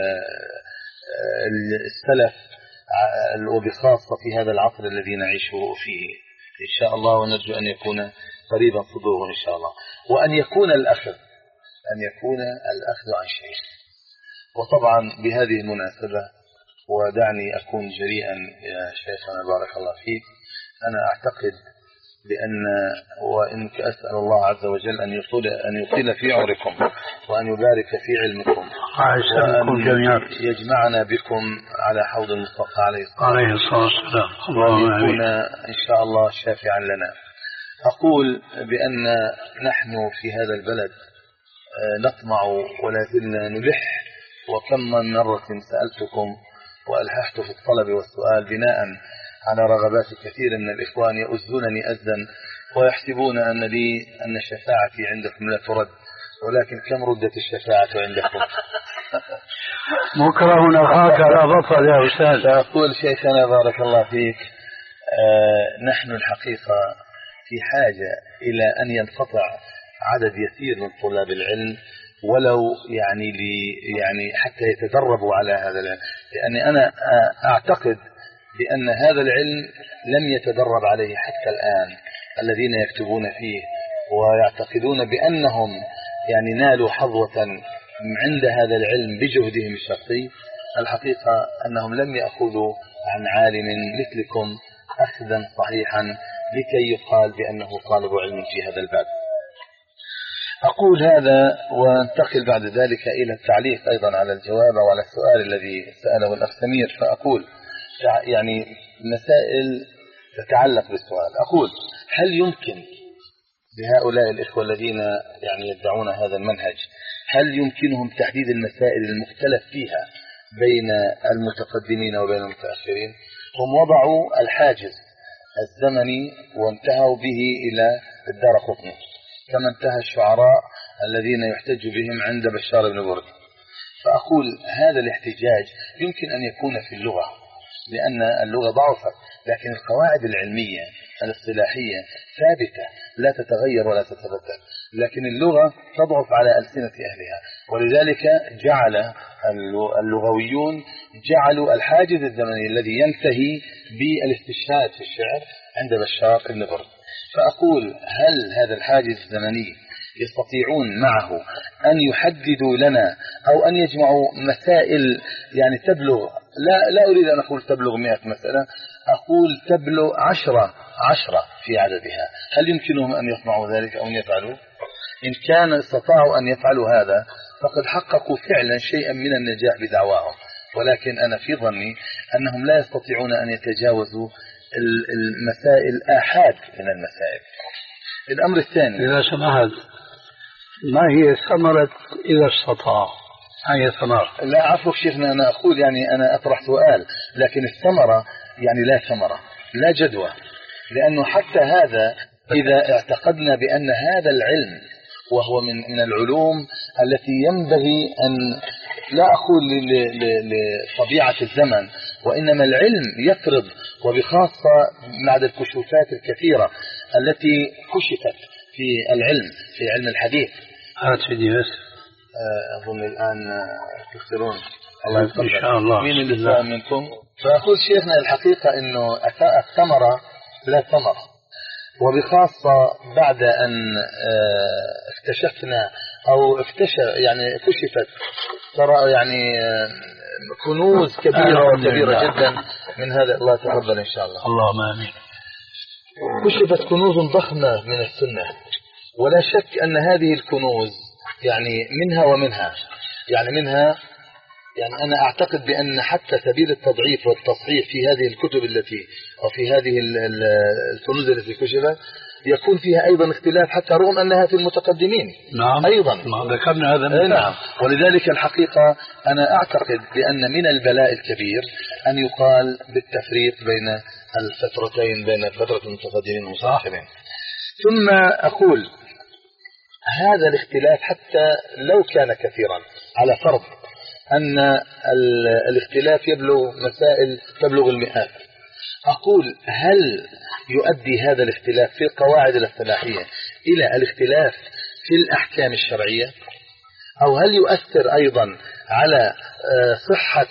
السلف وبخاصة في هذا العصر الذي نعيشه فيه إن شاء الله، ونرجو أن يكون قريبا صدوره إن شاء الله، وأن يكون الأخذ أن يكون الأخذ عن شيء. وطبعا بهذه المناسبة ودعني أكون جريئا يا شيخنا بارك الله فيك، أنا أعتقد بأن وإن أسأل الله عز وجل أن يطيل أن يطيل في عمركم وأن يبارك في علمكم وأن يجمعنا بكم على حوض المصطفى عليه الصلاة والسلام، وأن يكون إن شاء الله شافعا لنا. أقول بأن نحن في هذا البلد نطمع ولا زلنا نلح، وكم من مرة سألتكم وألححت في الطلب والسؤال بناء على رغبات كثير من الإخوان يؤذونني أذى ويحسبون أن لي أن شفاعتي عندكم لا ترد، ولكن كم ردت الشفاعة عندكم؟ مكره أخاك لا بطل يا أستاذ. فأقول شيخنا بارك الله فيك، آه نحن الحقيقة في حاجة إلى أن ينقطع عدد يسير من طلاب العلم ولو يعني لي يعني حتى يتدربوا على هذا العلم، لأني أنا أعتقد بأن هذا العلم لم يتدرب عليه حتى الآن الذين يكتبون فيه ويعتقدون بأنهم يعني نالوا حظوة عند هذا العلم بجهدهم الشخصي. الحقيقة أنهم لم يأخذوا عن عالم مثلكم أخذا صحيحا لكي يقال بأنه طالب علم في هذا الباب. أقول هذا وانتقل بعد ذلك إلى التعليق أيضا على الجواب وعلى السؤال الذي سأله الأخ سمير. فأقول يعني مسائل تتعلق بالسؤال. أقول هل يمكن لهؤلاء الإخوة الذين يعني يدعون هذا المنهج هل يمكنهم تحديد المسائل المختلف فيها بين المتقدمين وبين المتأخرين؟ هم وضعوا الحاجز الزمني وانتهوا به إلى الدارقطني كما انتهى الشعراء الذين يحتج بهم عند بشار بن برد. فأقول هذا الاحتجاج يمكن أن يكون في اللغة لأن اللغة ضعفت، لكن القواعد العلمية الاصطلاحية ثابتة لا تتغير ولا تتبدل، لكن اللغة تضعف على ألسنة أهلها، ولذلك جعل اللغويون جعلوا الحاجز الزمني الذي ينتهي بالاستشهاد في الشعر عند بشار بن برد. فأقول هل هذا الحاجز الزمني يستطيعون معه أن يحددوا لنا أو أن يجمعوا مسائل يعني تبلغ لا لا أريد أن أقول تبلغ مئة مسألة، أقول تبلغ عشرة عشرة في عددها، هل يمكنهم أن يصنعوا ذلك أو أن يفعلوا؟ إن كان استطاعوا أن يفعلوا هذا فقد حققوا فعلا شيئا من النجاح بدعواهم، ولكن أنا في ظني أنهم لا يستطيعون أن يتجاوزوا المسائل آحاد من المسائل. الأمر الثاني إذا سمحت ما هي ثمرة إذا استطاع أي ثمرة؟ لا عفوا شيخنا، أنا أقول يعني أنا أطرح سؤال، لكن الثمرة يعني لا ثمرة لا جدوى، لأنه حتى هذا إذا اعتقدنا بأن هذا العلم وهو من من العلوم التي ينبغي أن لا أقول لطبيعة الزمن، وإنما العلم يفرض، وبخاصة بعد الكشوفات الكثيرة التي كشفت في العلم في علم الحديث. هات سيدي بس أظن الآن تخسرون الله يفضل إن شاء الله. مين اللي سأل منكم؟ فأقول شيخنا الحقيقة إنه الثمرة لا ثمرة، وبخاصة بعد أن اكتشفنا أو اكتشف يعني كشفت ترى يعني كنوز كبيرة وكبيرة جدا من هذا. الله تقبل إن شاء الله. اللهم آمين. كشفت كنوز ضخمة من السنة، ولا شك أن هذه الكنوز يعني منها ومنها، يعني منها يعني أنا أعتقد بأن حتى سبيل التضعيف والتصحيح في هذه الكتب التي أو في هذه الكنوز التي كشفت يكون فيها أيضا اختلاف، حتى رغم أنها في المتقدمين. نعم أيضا ذكرنا هذا المثال. نعم. ولذلك الحقيقة أنا أعتقد بأن من البلاء الكبير أن يقال بالتفريق بين الفترتين، بين فترة المتقدمين والمتأخرين. ثم أقول هذا الاختلاف حتى لو كان كثيرا، على فرض أن الاختلاف يبلغ مسائل تبلغ المئات، أقول هل يؤدي هذا الاختلاف في القواعد الاصطلاحية إلى الاختلاف في الأحكام الشرعية، أو هل يؤثر أيضا على صحة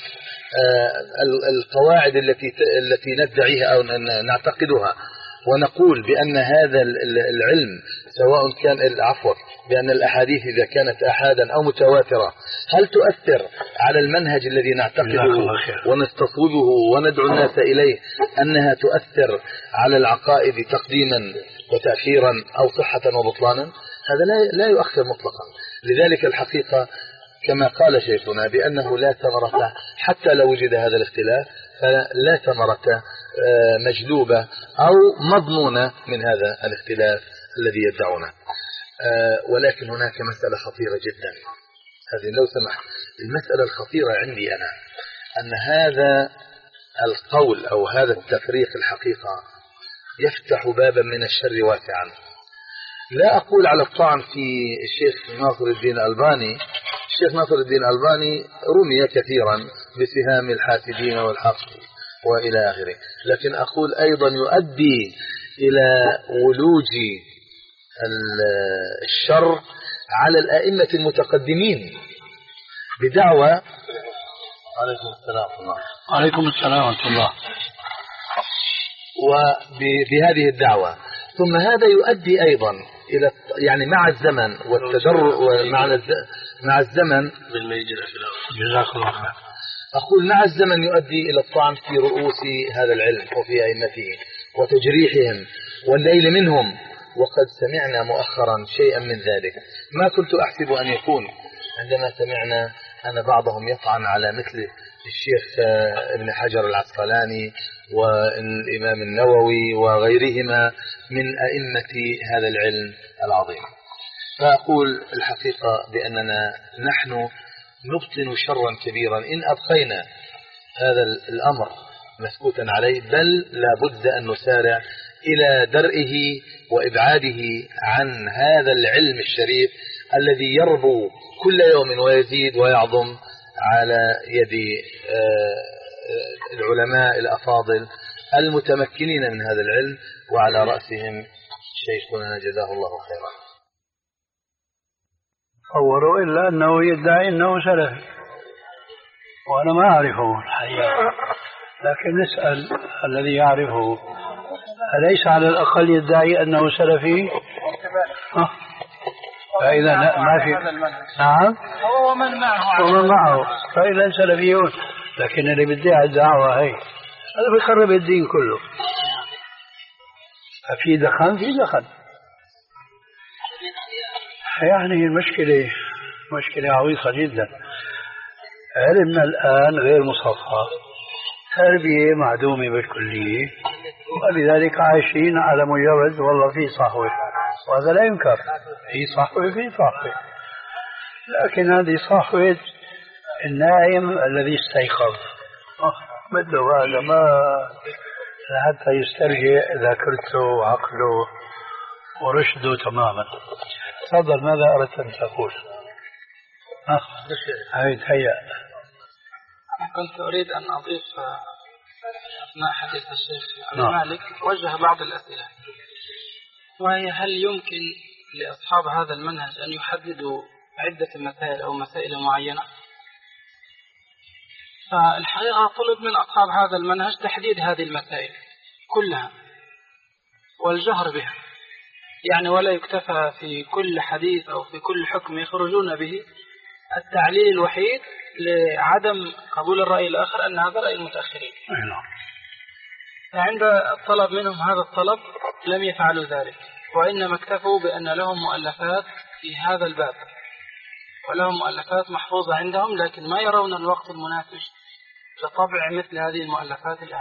القواعد التي التي ندعيها أو نعتقدها ونقول بأن هذا العلم سواء كان عفوا بأن الأحاديث إذا كانت أحادا أو متواترة هل تؤثر على المنهج الذي نعتقده ونستصوبه وندعو الناس إليه، أنها تؤثر على العقائد تقديما وتأخيرا أو صحة وبطلانا؟ هذا لا لا يؤثر مطلقا. لذلك الحقيقة كما قال شيخنا بأنه لا ثمرة حتى لو وجد هذا الاختلاف، فلا ثمرة مجلوبة أو مضمونة من هذا الاختلاف الذي يدعونه. ولكن هناك مسألة خطيرة جدا، هذه لو سمحت المسألة الخطيرة عندي أنا أن هذا القول أو هذا التفريق الحقيقة يفتح بابا من الشر واسعا. لا أقول على الطعن في الشيخ ناصر الدين الألباني، الشيخ ناصر الدين الألباني رمي كثيرا بسهام الحاسدين والحق وإلى آخره، لكن أقول أيضا يؤدي إلى ولوج الشر على الأئمة المتقدمين بدعوى عليكم السلام ورحمة الله عليكم السلام ورحمة الله وبهذه الدعوة. ثم هذا يؤدي أيضا إلى يعني مع الزمن والتدرج ومع مع الزمن جزاك الله خير أقول مع الزمن يؤدي إلى الطعن في رؤوس هذا العلم وفي أئمته وتجريحهم والليل منهم، وقد سمعنا مؤخرا شيئا من ذلك ما كنت أحسب أن يكون عندما سمعنا أن بعضهم يطعن على مثل الشيخ ابن حجر العسقلاني والإمام النووي وغيرهما من أئمة هذا العلم العظيم. فأقول الحقيقة بأننا نحن نبطن شرا كبيرا إن أبقينا هذا الأمر مسكوتا عليه، بل لابد أن نسارع إلى درئه وإبعاده عن هذا العلم الشريف الذي يربو كل يوم ويزيد ويعظم على يد العلماء الأفاضل المتمكنين من هذا العلم، وعلى رأسهم شيخنا جزاه الله خيرا. تصوروا إلا أنه يدعي أنه سلفي وأنا ما أعرفه الحقيقة، لكن نسأل الذي يعرفه أليس على الأقل يدعي أنه سلفي؟ أه؟ فإذا ما في نعم هو ومن معه ومن معه فإذا سلفيون، لكن اللي بيدعي الدعوة هي هذا بيخرب الدين كله. في دخن في دخن يعني المشكلة مشكلة عويصة جدا. علمنا الآن غير مصفى، تربية معدومة بالكلية، ولذلك عايشين على مجرد والله في صحوة، وهذا لا ينكر، في صحوة في صحوة، لكن هذه صحوة النائم الذي استيقظ بده هذا ما حتى يسترجع ذاكرته وعقله ورشده تماما. تفضل ماذا أردت أن تقول؟ هاي هيا. أنا كنت أريد أن أضيف أثناء حديث الشيخ أبي مالك وجه بعض الأسئلة، وهي هل يمكن لأصحاب هذا المنهج أن يحددوا عدة مسائل أو مسائل معينة؟ فالحقيقة طلب من أصحاب هذا المنهج تحديد هذه المسائل كلها والجهر بها، يعني ولا يكتفى في كل حديث أو في كل حكم يخرجون به التعليل الوحيد لعدم قبول الرأي الآخر أن هذا رأي المتأخرين. فعند الطلب منهم هذا الطلب لم يفعلوا ذلك، وإنما اكتفوا بأن لهم مؤلفات في هذا الباب، ولهم مؤلفات محفوظة عندهم، لكن ما يرون الوقت المناسب لطبع مثل هذه المؤلفات الآن.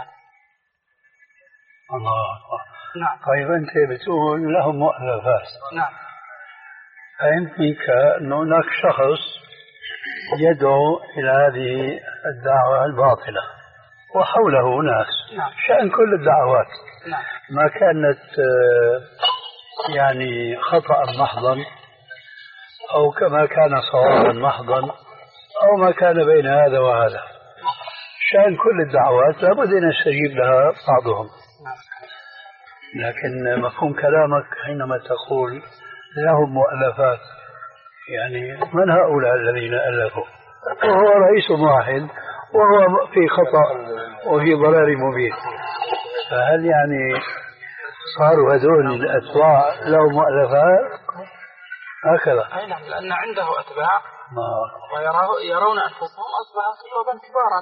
الله. نعم. طيب أنت بتقول لهم مؤلفات. نعم. فهمت منك أن هناك شخص يدعو إلى هذه الدعوة الباطلة وحوله ناس. نعم. شأن كل الدعوات. نعم. ما كانت يعني خطأ محضا أو كما كان صوابا محضا أو ما كان بين هذا وهذا. شأن كل الدعوات لابد أن يستجيب لها بعضهم. لكن مفهوم كلامك حينما تقول لهم مؤلفات، يعني من هؤلاء الذين ألفوا؟ وهو رئيس واحد وهو في خطأ وفي ضلال مبين، فهل يعني صاروا هذول الأتباع لهم مؤلفات هكذا؟ أي نعم، لأن عنده أتباع ما ويرون أنفسهم أصبح صلوبا كبارا.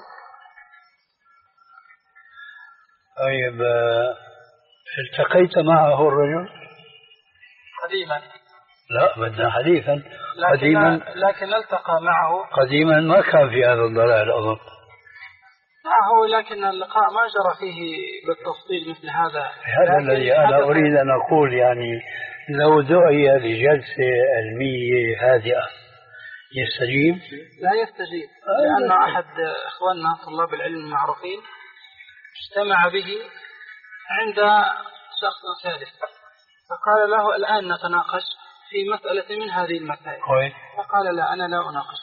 طيب التقيت معه الرجل؟ قديما. لا بدنا حديثا. لكن قديما لكن التقى معه قديما ما كان في هذا الضلال أظن معه، لكن اللقاء ما جرى فيه بالتفصيل مثل هذا. هذا الذي أنا أريد أن أقول، يعني لو دعي لجلسة علمية هادئة يستجيب؟ لا يستجيب، لأن أحد إخواننا طلاب العلم المعروفين اجتمع به عند شخص ثالث، فقال له الآن نتناقش في مسألة من هذه المسائل. كويس. فقال لا، أنا لا أناقش،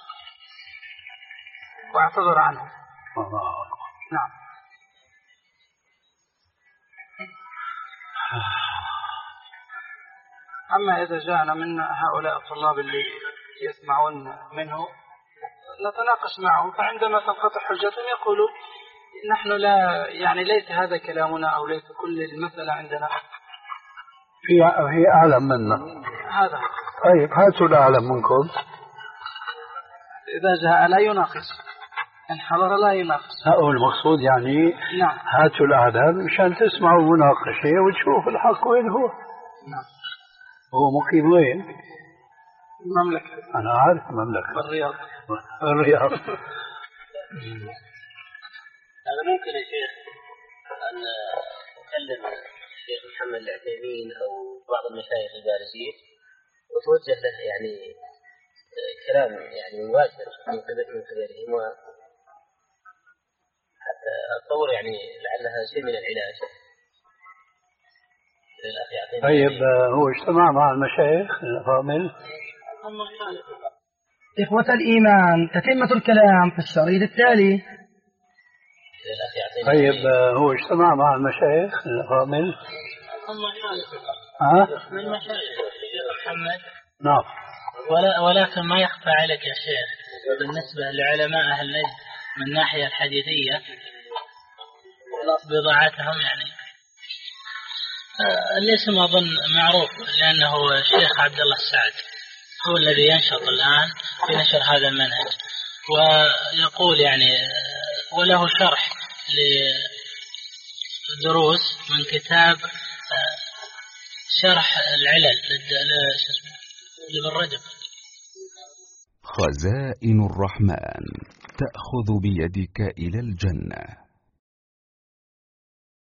واعتذر عنه. الله. نعم. أما إذا جاءنا من هؤلاء الطلاب اللي يسمعون منه نتناقش معهم، فعندما تنقطع حجتهم يقولوا نحن لا، يعني ليس هذا كلامنا أو ليس كل المسألة عندنا، في في أعلم منا. هذا. طيب هاتوا الأعلم منكم. إذا جاء لا يناقش، إن حضر لا يناقش. هو المقصود يعني. نعم. هاتوا الأعلم مشان تسمعوا مناقشة وتشوفوا الحق وين هو. نعم. هو مقيم وين؟ المملكة. أنا عارف المملكة. الرياض. الرياض. هذا ممكن يا شيخ أن أكلم الشيخ محمد العثيمين أو بعض المشايخ البارزين وتوجه له يعني كلام يعني مباشر من قبلهم، حتى أتصور يعني لعلها شيء من العلاج. طيب هو اجتمع مع المشايخ الفاضل. إخوة الإيمان، تتمة الكلام في الشريط التالي. طيب هو اجتمع مع المشايخ الفاضل. ها؟ من المشايخ محمد. نعم. ولا ولكن ما يخفى عليك يا شيخ بالنسبة لعلماء أهل نجد من الناحية الحديثية بضاعتهم، يعني الاسم أظن معروف لأنه الشيخ عبد الله السعد هو الذي ينشط الآن في نشر هذا المنهج، ويقول يعني وله شرح لدروس من كتاب شرح العلل لابن رجب. خزائن الرحمن تأخذ بيدك إلى الجنة.